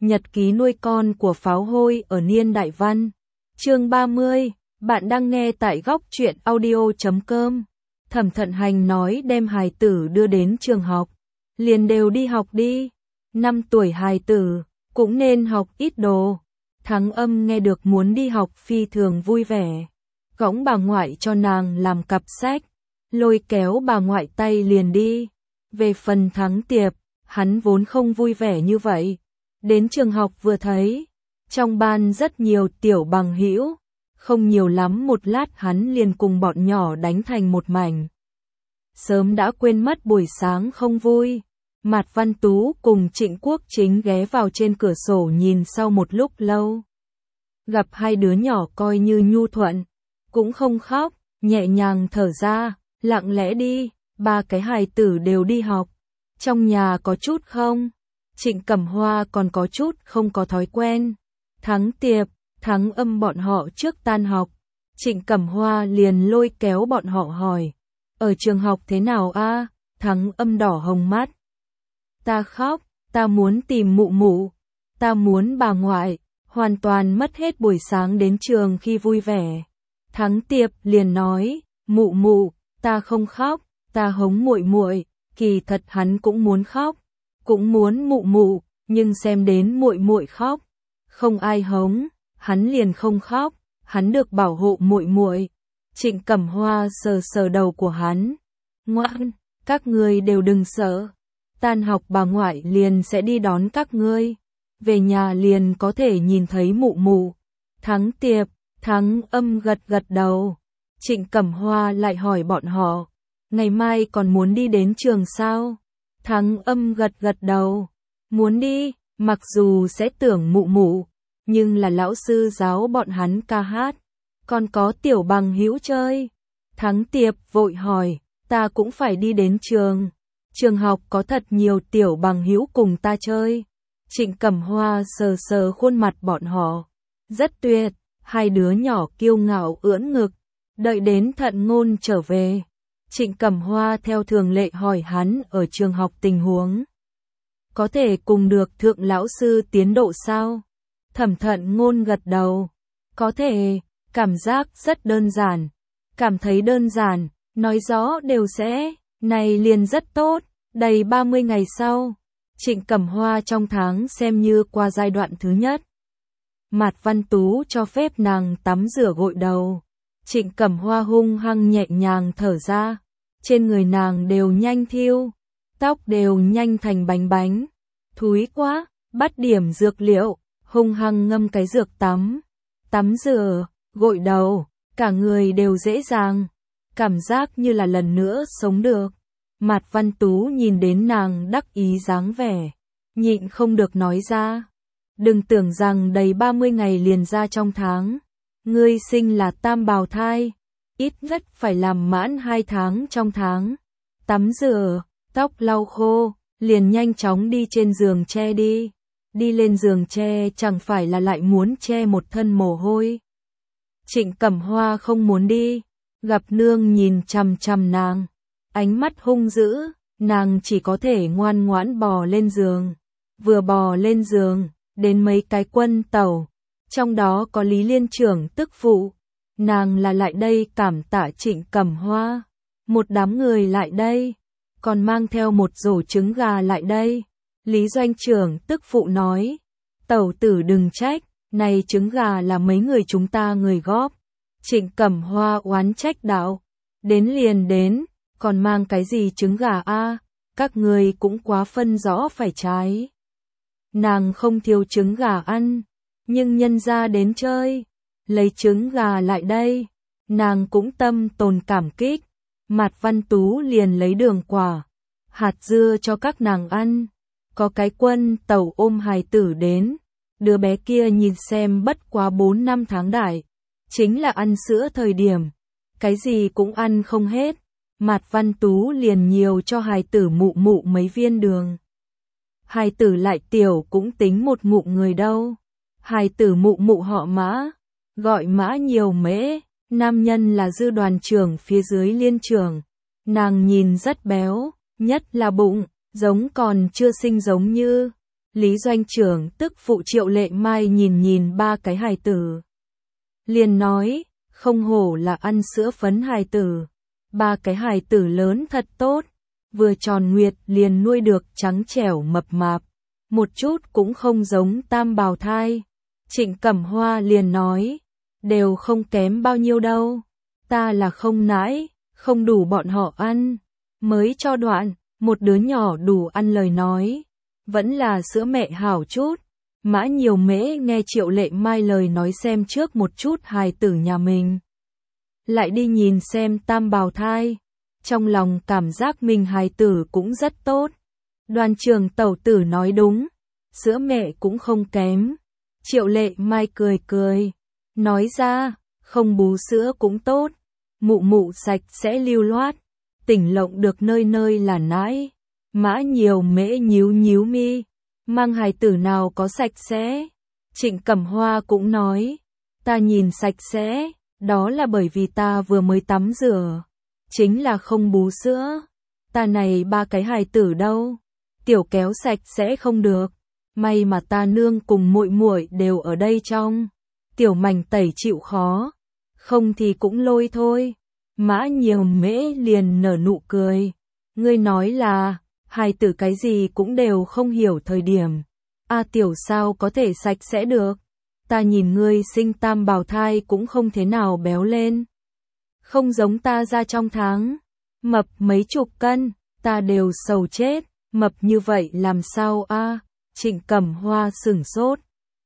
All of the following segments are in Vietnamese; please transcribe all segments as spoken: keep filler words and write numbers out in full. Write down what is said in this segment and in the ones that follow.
Nhật ký nuôi con của pháo hôi ở niên đại văn. Chương ba mươi, bạn đang nghe tại góc truyện audio chấm com. Thẩm Thận Hành nói đem hài tử đưa đến trường học, liền đều đi học đi. Năm tuổi hài tử, cũng nên học ít đồ. Thắng Âm nghe được muốn đi học phi thường vui vẻ. Gõng bà ngoại cho nàng làm cặp sách, lôi kéo bà ngoại tay liền đi. Về phần Thắng Tiệp, hắn vốn không vui vẻ như vậy. Đến trường học vừa thấy, trong ban rất nhiều tiểu bằng hữu, không nhiều lắm một lát hắn liền cùng bọn nhỏ đánh thành một mảnh. Sớm đã quên mất buổi sáng không vui. Mạt Văn Tú cùng Trịnh Quốc Chính ghé vào trên cửa sổ nhìn sau một lúc lâu. Gặp hai đứa nhỏ coi như nhu thuận, cũng không khóc, nhẹ nhàng thở ra, lặng lẽ đi, ba cái hài tử đều đi học. Trong nhà có chút không? Trịnh Cẩm Hoa còn có chút không có thói quen. Thắng Tiệp, Thắng Âm bọn họ trước tan học, Trịnh Cẩm Hoa liền lôi kéo bọn họ hỏi. Ở trường học thế nào a? Thắng Âm đỏ hồng mắt. Ta khóc, ta muốn tìm mụ mụ, ta muốn bà ngoại, hoàn toàn mất hết buổi sáng đến trường khi vui vẻ. Thắng Tiệp liền nói, mụ mụ, ta không khóc, ta hống muội muội. Kỳ thật hắn cũng muốn khóc, cũng muốn mụ mụ, nhưng xem đến muội muội khóc, không ai hống, hắn liền không khóc, hắn được bảo hộ muội muội. Trịnh Cẩm Hoa sờ sờ đầu của hắn, ngoan, các ngươi đều đừng sợ, tan học bà ngoại liền sẽ đi đón các ngươi, về nhà liền có thể nhìn thấy mụ mụ. Thắng Tiệp, Thắng Âm gật gật đầu. Trịnh Cẩm Hoa lại hỏi bọn họ, ngày mai còn muốn đi đến trường sao? Thắng Âm gật gật đầu, muốn đi, mặc dù sẽ tưởng mụ mụ, nhưng là lão sư giáo bọn hắn ca hát, còn có tiểu bằng hữu chơi. Thắng Tiệp vội hỏi, ta cũng phải đi đến trường, trường học có thật nhiều tiểu bằng hữu cùng ta chơi. Trịnh Cẩm Hoa sờ sờ khuôn mặt bọn họ, rất tuyệt, hai đứa nhỏ kiêu ngạo ưỡn ngực, đợi đến Thận Ngôn trở về. Trịnh Cẩm Hoa theo thường lệ hỏi hắn ở trường học tình huống. Có thể cùng được thượng lão sư tiến độ sao? Thẩm Thận Ngôn gật đầu. Có thể, cảm giác rất đơn giản. Cảm thấy đơn giản, nói rõ đều sẽ, này liền rất tốt. Đầy ba mươi ngày sau, Trịnh Cẩm Hoa trong tháng xem như qua giai đoạn thứ nhất. Mạt Văn Tú cho phép nàng tắm rửa gội đầu. Trịnh Cẩm Hoa hung hăng nhẹ nhàng thở ra, trên người nàng đều nhanh thiêu, tóc đều nhanh thành bánh bánh, thúi quá, bắt điểm dược liệu, hung hăng ngâm cái dược tắm, tắm rửa, gội đầu, cả người đều dễ dàng, cảm giác như là lần nữa sống được. Mạt Văn Tú nhìn đến nàng đắc ý dáng vẻ, nhịn không được nói ra, đừng tưởng rằng đầy ba mươi ngày liền ra trong tháng. Ngươi sinh là tam bào thai, ít nhất phải làm mãn hai tháng trong tháng. Tắm rửa, tóc lau khô, liền nhanh chóng đi trên giường tre đi. Đi lên giường tre chẳng phải là lại muốn che một thân mồ hôi. Trịnh Cẩm Hoa không muốn đi, gặp nương nhìn chằm chằm nàng, ánh mắt hung dữ, nàng chỉ có thể ngoan ngoãn bò lên giường. Vừa bò lên giường, đến mấy cái quân tẩu. Trong đó có Lý Liên trưởng tức phụ, nàng là lại đây cảm tạ Trịnh Cẩm Hoa. Một đám người lại đây, còn mang theo một rổ trứng gà lại đây. Lý doanh trưởng tức phụ nói, tẩu tử đừng trách, này trứng gà là mấy người chúng ta người góp. Trịnh Cẩm Hoa oán trách đạo, đến liền đến, còn mang cái gì trứng gà a? Các người cũng quá phân rõ phải trái. Nàng không thiếu trứng gà ăn. Nhưng nhân ra đến chơi, lấy trứng gà lại đây, nàng cũng tâm tồn cảm kích. Mạt Văn Tú liền lấy đường quả, hạt dưa cho các nàng ăn. Có cái quân tẩu ôm hài tử đến, đứa bé kia nhìn xem bất quá bốn năm tháng đại, chính là ăn sữa thời điểm, cái gì cũng ăn không hết. Mạt Văn Tú liền nhiều cho hài tử mụ mụ mấy viên đường. Hài tử lại tiểu cũng tính một ngụm người đâu. Hài tử mụ mụ họ Mã, gọi Mã Nhiều Mễ, nam nhân là dư đoàn trưởng phía dưới liên trưởng. Nàng nhìn rất béo, nhất là bụng, giống còn chưa sinh giống như Lý doanh trưởng tức phụ Triệu Lệ Mai nhìn nhìn ba cái hài tử. Liền nói, không hổ là ăn sữa phấn hài tử. Ba cái hài tử lớn thật tốt, vừa tròn nguyệt liền nuôi được trắng trẻo mập mạp. Một chút cũng không giống tam bào thai. Trịnh Cẩm Hoa liền nói, đều không kém bao nhiêu đâu. Ta là không nãi, không đủ bọn họ ăn. Mới cho đoạn, một đứa nhỏ đủ ăn lời nói. Vẫn là sữa mẹ hảo chút. Mã Nhiều Mễ nghe Triệu Lệ Mai lời nói xem trước một chút hài tử nhà mình. Lại đi nhìn xem tam bào thai. Trong lòng cảm giác mình hài tử cũng rất tốt. Đoàn trường tẩu tử nói đúng. Sữa mẹ cũng không kém. Triệu Lệ Mai cười cười. Nói ra, không bú sữa cũng tốt. Mụ mụ sạch sẽ lưu loát. Tỉnh lộng được nơi nơi là nãi. Mã Nhiều Mễ nhíu nhíu mi. Mang hài tử nào có sạch sẽ. Trịnh Cẩm Hoa cũng nói. Ta nhìn sạch sẽ. Đó là bởi vì ta vừa mới tắm rửa. Chính là không bú sữa. Ta này ba cái hài tử đâu. Tiểu kéo sạch sẽ không được. May mà ta nương cùng muội muội đều ở đây trong. Tiểu mảnh tẩy chịu khó. Không thì cũng lôi thôi. Mã Nhiều Mễ liền nở nụ cười. Ngươi nói là, hài tử cái gì cũng đều không hiểu thời điểm. A tiểu sao có thể sạch sẽ được. Ta nhìn ngươi sinh tam bào thai cũng không thế nào béo lên. Không giống ta ra trong tháng. Mập mấy chục cân, ta đều sầu chết. Mập như vậy làm sao a? À? Trịnh Cẩm Hoa sửng sốt.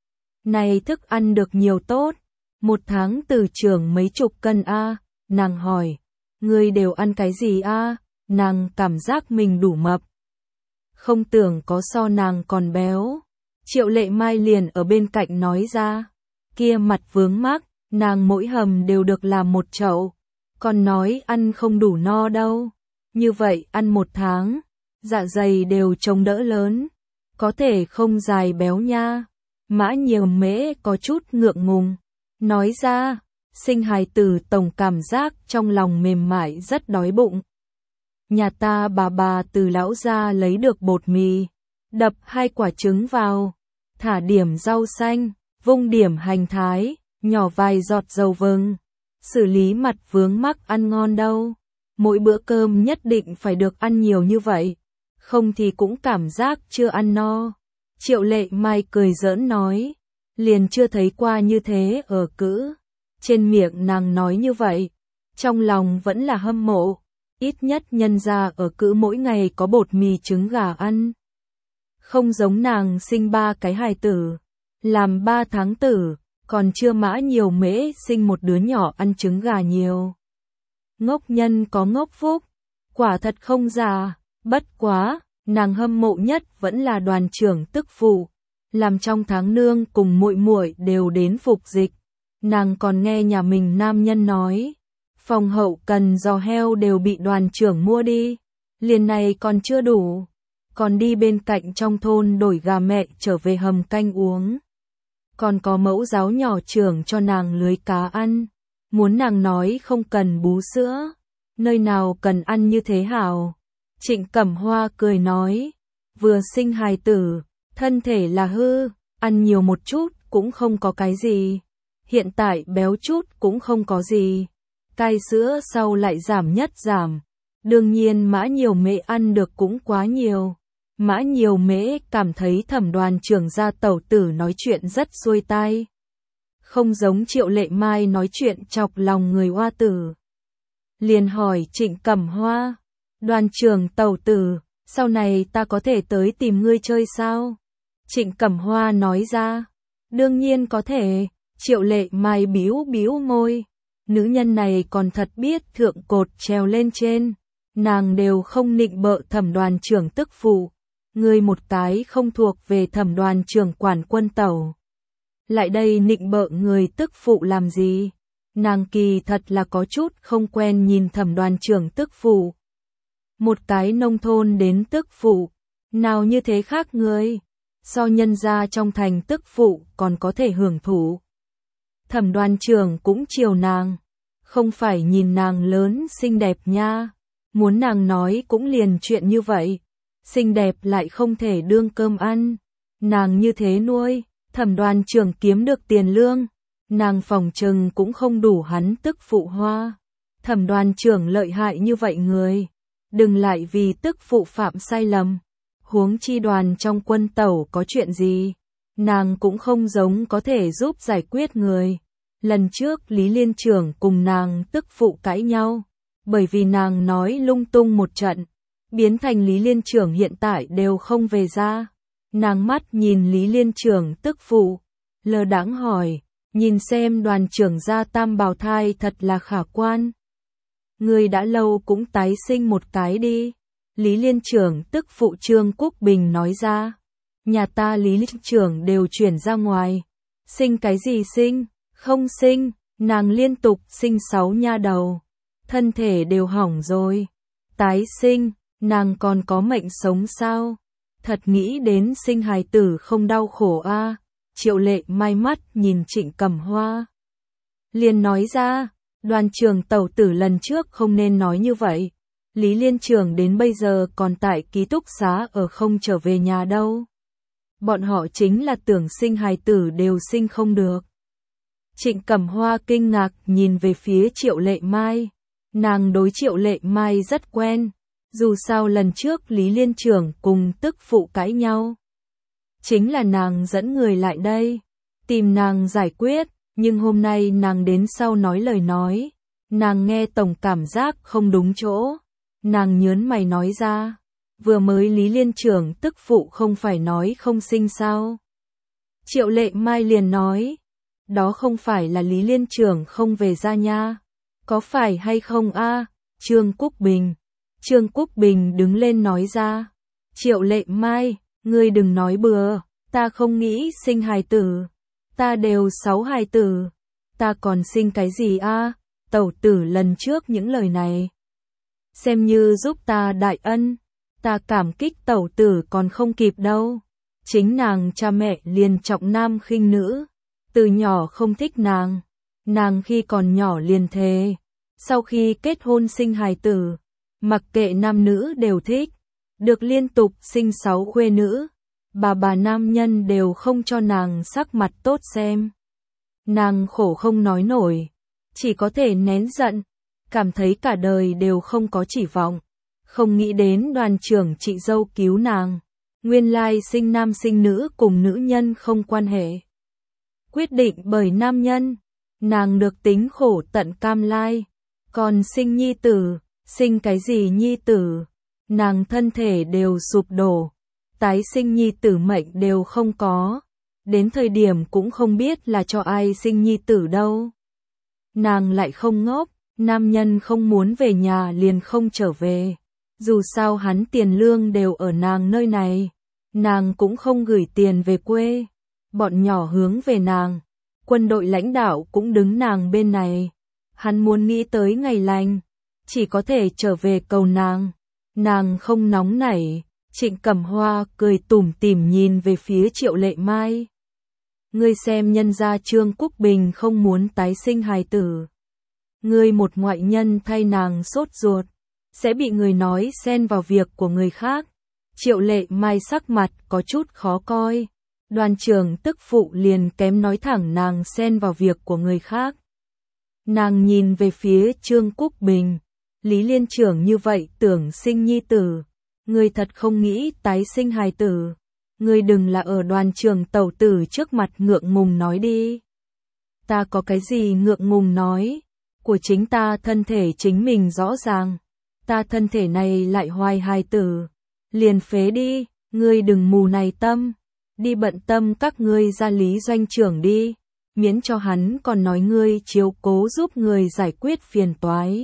Này thức ăn được nhiều tốt. Một tháng từ trưởng mấy chục cân a? À? Nàng hỏi. Ngươi đều ăn cái gì a? À? Nàng cảm giác mình đủ mập. Không tưởng có so nàng còn béo. Triệu Lệ Mai liền ở bên cạnh nói ra. Kia mặt vướng mắc, nàng mỗi hầm đều được làm một chậu. Còn nói ăn không đủ no đâu. Như vậy ăn một tháng, dạ dày đều chống đỡ lớn. Có thể không dài béo nha. Mã Nhiều Mễ có chút ngượng ngùng. Nói ra, sinh hài tử tổng cảm giác trong lòng mềm mại rất đói bụng. Nhà ta bà bà từ lão gia lấy được bột mì. Đập hai quả trứng vào. Thả điểm rau xanh, vung điểm hành thái, nhỏ vài giọt dầu vừng. Xử lý mặt vướng mắc ăn ngon đâu. Mỗi bữa cơm nhất định phải được ăn nhiều như vậy. Không thì cũng cảm giác chưa ăn no. Triệu Lệ Mai cười giỡn nói. Liền chưa thấy qua như thế ở cữ. Trên miệng nàng nói như vậy. Trong lòng vẫn là hâm mộ. Ít nhất nhân ra ở cữ mỗi ngày có bột mì trứng gà ăn. Không giống nàng sinh ba cái hài tử. Làm ba tháng tử. Còn chưa Mã Nhiều Mễ sinh một đứa nhỏ ăn trứng gà nhiều. Ngốc nhân có ngốc phúc. Quả thật không già. Bất quá, nàng hâm mộ nhất vẫn là đoàn trưởng tức phụ. Làm trong tháng nương cùng muội muội đều đến phục dịch. Nàng còn nghe nhà mình nam nhân nói. Phòng hậu cần giò heo đều bị đoàn trưởng mua đi. Liền này còn chưa đủ. Còn đi bên cạnh trong thôn đổi gà mẹ trở về hầm canh uống. Còn có mẫu giáo nhỏ trưởng cho nàng lưới cá ăn. Muốn nàng nói không cần bú sữa. Nơi nào cần ăn như thế hảo. Trịnh Cẩm Hoa cười nói. Vừa sinh hài tử, thân thể là hư, ăn nhiều một chút cũng không có cái gì. Hiện tại béo chút cũng không có gì. Cai sữa sau lại giảm nhất giảm. Đương nhiên Mã Nhiều Mễ ăn được cũng quá nhiều. Mã Nhiều Mễ cảm thấy Thẩm đoàn trưởng gia tẩu tử nói chuyện rất xuôi tai. Không giống Triệu Lệ Mai nói chuyện chọc lòng người hoa tử. Liền hỏi Trịnh Cẩm Hoa. Đoàn trưởng tẩu tử, sau này ta có thể tới tìm ngươi chơi sao? Trịnh Cẩm Hoa nói ra. Đương nhiên có thể. Triệu Lệ Mai bĩu bĩu môi. Nữ nhân này còn thật biết thượng cột treo lên trên. Nàng đều không nịnh bợ Thẩm đoàn trưởng tức phụ. Ngươi một cái không thuộc về Thẩm đoàn trưởng quản quân tẩu. Lại đây nịnh bợ người tức phụ làm gì? Nàng kỳ thật là có chút không quen nhìn Thẩm đoàn trưởng tức phụ. Một cái nông thôn đến tức phụ. Nào như thế khác người. So nhân ra trong thành tức phụ còn có thể hưởng thụ. Thẩm đoàn trưởng cũng chiều nàng. Không phải nhìn nàng lớn xinh đẹp nha. Muốn nàng nói cũng liền chuyện như vậy. Xinh đẹp lại không thể đương cơm ăn. Nàng như thế nuôi, Thẩm Đoàn trưởng kiếm được tiền lương, nàng phòng trừng cũng không đủ hắn tức phụ hoa. Thẩm Đoàn trưởng lợi hại như vậy người, đừng lại vì tức phụ phạm sai lầm. Huống chi Đoàn trong quân tẩu có chuyện gì, nàng cũng không giống có thể giúp giải quyết người. Lần trước Lý Liên trưởng cùng nàng tức phụ cãi nhau, bởi vì nàng nói lung tung một trận, biến thành Lý Liên trưởng hiện tại đều không về ra. Nàng mắt nhìn Lý Liên trưởng tức phụ, lơ đãng hỏi, nhìn xem Đoàn trưởng gia tam bào thai thật là khả quan. Người đã lâu cũng tái sinh một cái đi. Lý Liên trưởng tức phụ Trương Quốc Bình nói ra, nhà ta Lý Liên trưởng đều chuyển ra ngoài. Sinh cái gì sinh, không sinh, nàng liên tục sinh sáu nha đầu, thân thể đều hỏng rồi. Tái sinh, nàng còn có mệnh sống sao? Thật nghĩ đến sinh hài tử không đau khổ a. À. Triệu Lệ Mai mắt nhìn Trịnh Cẩm Hoa, liền nói ra, Đoàn trưởng tẩu tử lần trước không nên nói như vậy. Lý Liên trưởng đến bây giờ còn tại ký túc xá ở không trở về nhà đâu. Bọn họ chính là tưởng sinh hài tử đều sinh không được. Trịnh Cẩm Hoa kinh ngạc nhìn về phía Triệu Lệ Mai. Nàng đối Triệu Lệ Mai rất quen. Dù sao lần trước Lý Liên trưởng cùng tức phụ cãi nhau, chính là nàng dẫn người lại đây, tìm nàng giải quyết. Nhưng hôm nay nàng đến sau nói lời nói, nàng nghe tổng cảm giác không đúng chỗ. Nàng nhớn mày nói ra, vừa mới Lý Liên trưởng tức phụ không phải nói không sinh sao. Triệu Lệ Mai liền nói, đó không phải là Lý Liên trưởng không về ra nha. Có phải hay không a? À? Trương Quốc Bình. Trương Quốc Bình đứng lên nói ra, Triệu Lệ Mai, ngươi đừng nói bừa, ta không nghĩ sinh hài tử. Ta đều sáu hài tử, ta còn sinh cái gì a? À? Tẩu tử lần trước những lời này, xem như giúp ta đại ân, ta cảm kích tẩu tử còn không kịp đâu. Chính nàng cha mẹ liền trọng nam khinh nữ, từ nhỏ không thích nàng, nàng khi còn nhỏ liền thề, sau khi kết hôn sinh hài tử, mặc kệ nam nữ đều thích, được liên tục sinh sáu khuê nữ. Bà bà nam nhân đều không cho nàng sắc mặt tốt xem. Nàng khổ không nói nổi, chỉ có thể nén giận, cảm thấy cả đời đều không có chỉ vọng. Không nghĩ đến Đoàn trưởng chị dâu cứu nàng, nguyên lai sinh nam sinh nữ cùng nữ nhân không quan hệ. Quyết định bởi nam nhân, nàng được tính khổ tận cam lai, còn sinh nhi tử, sinh cái gì nhi tử, nàng thân thể đều sụp đổ. Tái sinh nhi tử mệnh đều không có, đến thời điểm cũng không biết là cho ai sinh nhi tử đâu. Nàng lại không ngốc, nam nhân không muốn về nhà liền không trở về. Dù sao hắn tiền lương đều ở nàng nơi này, nàng cũng không gửi tiền về quê. Bọn nhỏ hướng về nàng, quân đội lãnh đạo cũng đứng nàng bên này. Hắn muốn nghĩ tới ngày lành, chỉ có thể trở về cầu nàng. Nàng không nóng nảy. Trịnh Cẩm Hoa cười tủm tỉm nhìn về phía Triệu Lệ Mai. Ngươi xem nhân gia Trương Quốc Bình không muốn tái sinh hài tử. Ngươi một ngoại nhân thay nàng sốt ruột, sẽ bị người nói xen vào việc của người khác. Triệu Lệ Mai sắc mặt có chút khó coi. Đoàn trưởng tức phụ liền kém nói thẳng nàng xen vào việc của người khác. Nàng nhìn về phía Trương Quốc Bình. Lý Liên trưởng như vậy tưởng sinh nhi tử. Ngươi thật không nghĩ tái sinh hài tử. Ngươi đừng là ở Đoàn trưởng tẩu tử trước mặt ngượng ngùng nói đi. Ta có cái gì ngượng ngùng nói? Của chính ta thân thể chính mình rõ ràng. Ta thân thể này lại hoài hài tử. Liền phế đi, ngươi đừng mù này tâm. Đi bận tâm các ngươi ra Lý doanh trưởng đi. Miễn cho hắn còn nói ngươi chiếu cố giúp người giải quyết phiền toái.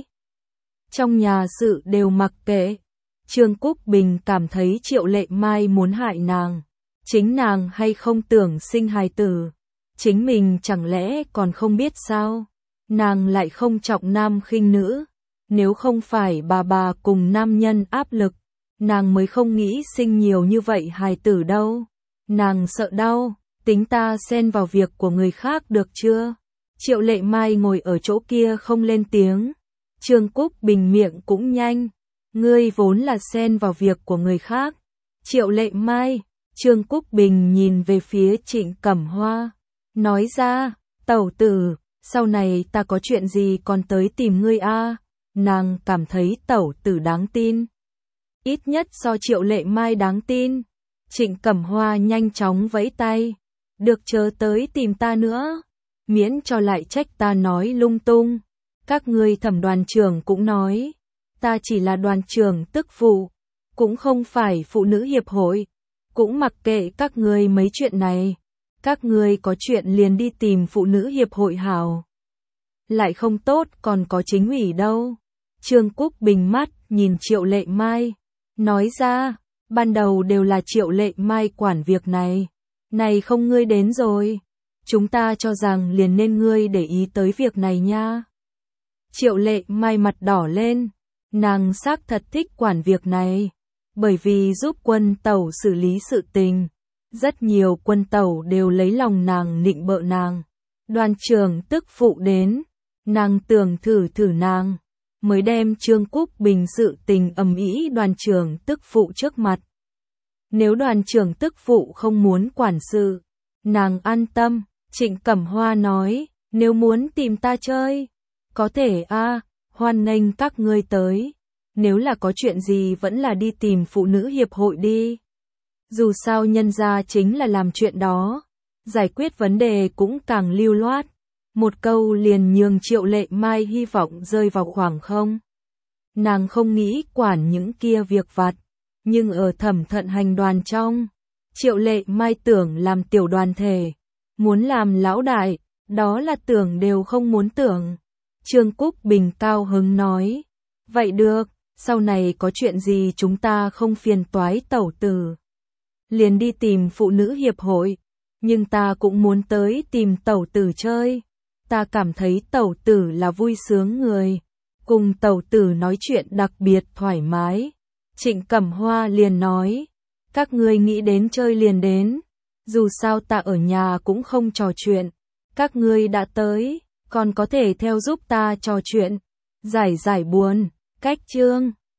Trong nhà sự đều mặc kệ. Trương Quốc Bình cảm thấy Triệu Lệ Mai muốn hại nàng. Chính nàng hay không tưởng sinh hài tử. Chính mình chẳng lẽ còn không biết sao? Nàng lại không trọng nam khinh nữ. Nếu không phải bà bà cùng nam nhân áp lực, nàng mới không nghĩ sinh nhiều như vậy hài tử đâu. Nàng sợ đau, tính ta xen vào việc của người khác được chưa? Triệu Lệ Mai ngồi ở chỗ kia không lên tiếng. Trương Quốc Bình miệng cũng nhanh. Ngươi vốn là xen vào việc của người khác. Triệu Lệ Mai, Trương Cúc Bình nhìn về phía Trịnh Cẩm Hoa, nói ra, tẩu tử, sau này ta có chuyện gì còn tới tìm ngươi a? Nàng cảm thấy tẩu tử đáng tin. Ít nhất so Triệu Lệ Mai đáng tin. Trịnh Cẩm Hoa nhanh chóng vẫy tay. Được, chớ tới tìm ta nữa. Miễn cho lại trách ta nói lung tung. Các ngươi Thẩm đoàn trưởng cũng nói. Ta chỉ là đoàn trưởng tức phụ. Cũng không phải phụ nữ hiệp hội. Cũng mặc kệ các ngươi mấy chuyện này. Các ngươi có chuyện liền đi tìm phụ nữ hiệp hội hảo. Lại không tốt còn có chính ủy đâu. Trương Cúc Bình mắt nhìn Triệu Lệ Mai. Nói ra, ban đầu đều là Triệu Lệ Mai quản việc này. Này không ngươi đến rồi. Chúng ta cho rằng liền nên ngươi để ý tới việc này nha. Triệu Lệ Mai mặt đỏ lên. Nàng xác thật thích quản việc này. Bởi vì giúp quân tẩu xử lý sự tình. Rất nhiều quân tẩu đều lấy lòng nàng nịnh bợ nàng. Đoàn trưởng tức phụ đến. Nàng tưởng thử thử nàng. Mới đem Trương Cúc Bình sự tình ầm ĩ đoàn trưởng tức phụ trước mặt. Nếu đoàn trưởng tức phụ không muốn quản sự, nàng an tâm. Trịnh Cẩm Hoa nói, nếu muốn tìm ta chơi, có thể a, hoan nghênh các ngươi tới. Nếu là có chuyện gì vẫn là đi tìm phụ nữ hiệp hội đi. Dù sao nhân gia chính là làm chuyện đó, giải quyết vấn đề cũng càng lưu loát. Một câu liền nhường Triệu Lệ Mai hy vọng rơi vào khoảng không. Nàng không nghĩ quản những kia việc vặt, nhưng ở Thẩm Thận Hành đoàn trong, Triệu Lệ Mai tưởng làm tiểu đoàn thể, muốn làm lão đại, đó là tưởng đều không muốn tưởng. Trương Cúc Bình cao hứng nói, vậy được, sau này có chuyện gì chúng ta không phiền toái tẩu tử. Liền đi tìm phụ nữ hiệp hội, nhưng ta cũng muốn tới tìm tẩu tử chơi. Ta cảm thấy tẩu tử là vui sướng người, cùng tẩu tử nói chuyện đặc biệt thoải mái. Trịnh Cẩm Hoa liền nói, các ngươi nghĩ đến chơi liền đến, dù sao ta ở nhà cũng không trò chuyện, các ngươi đã tới, còn có thể theo giúp ta trò chuyện, giải giải buồn, cách chương.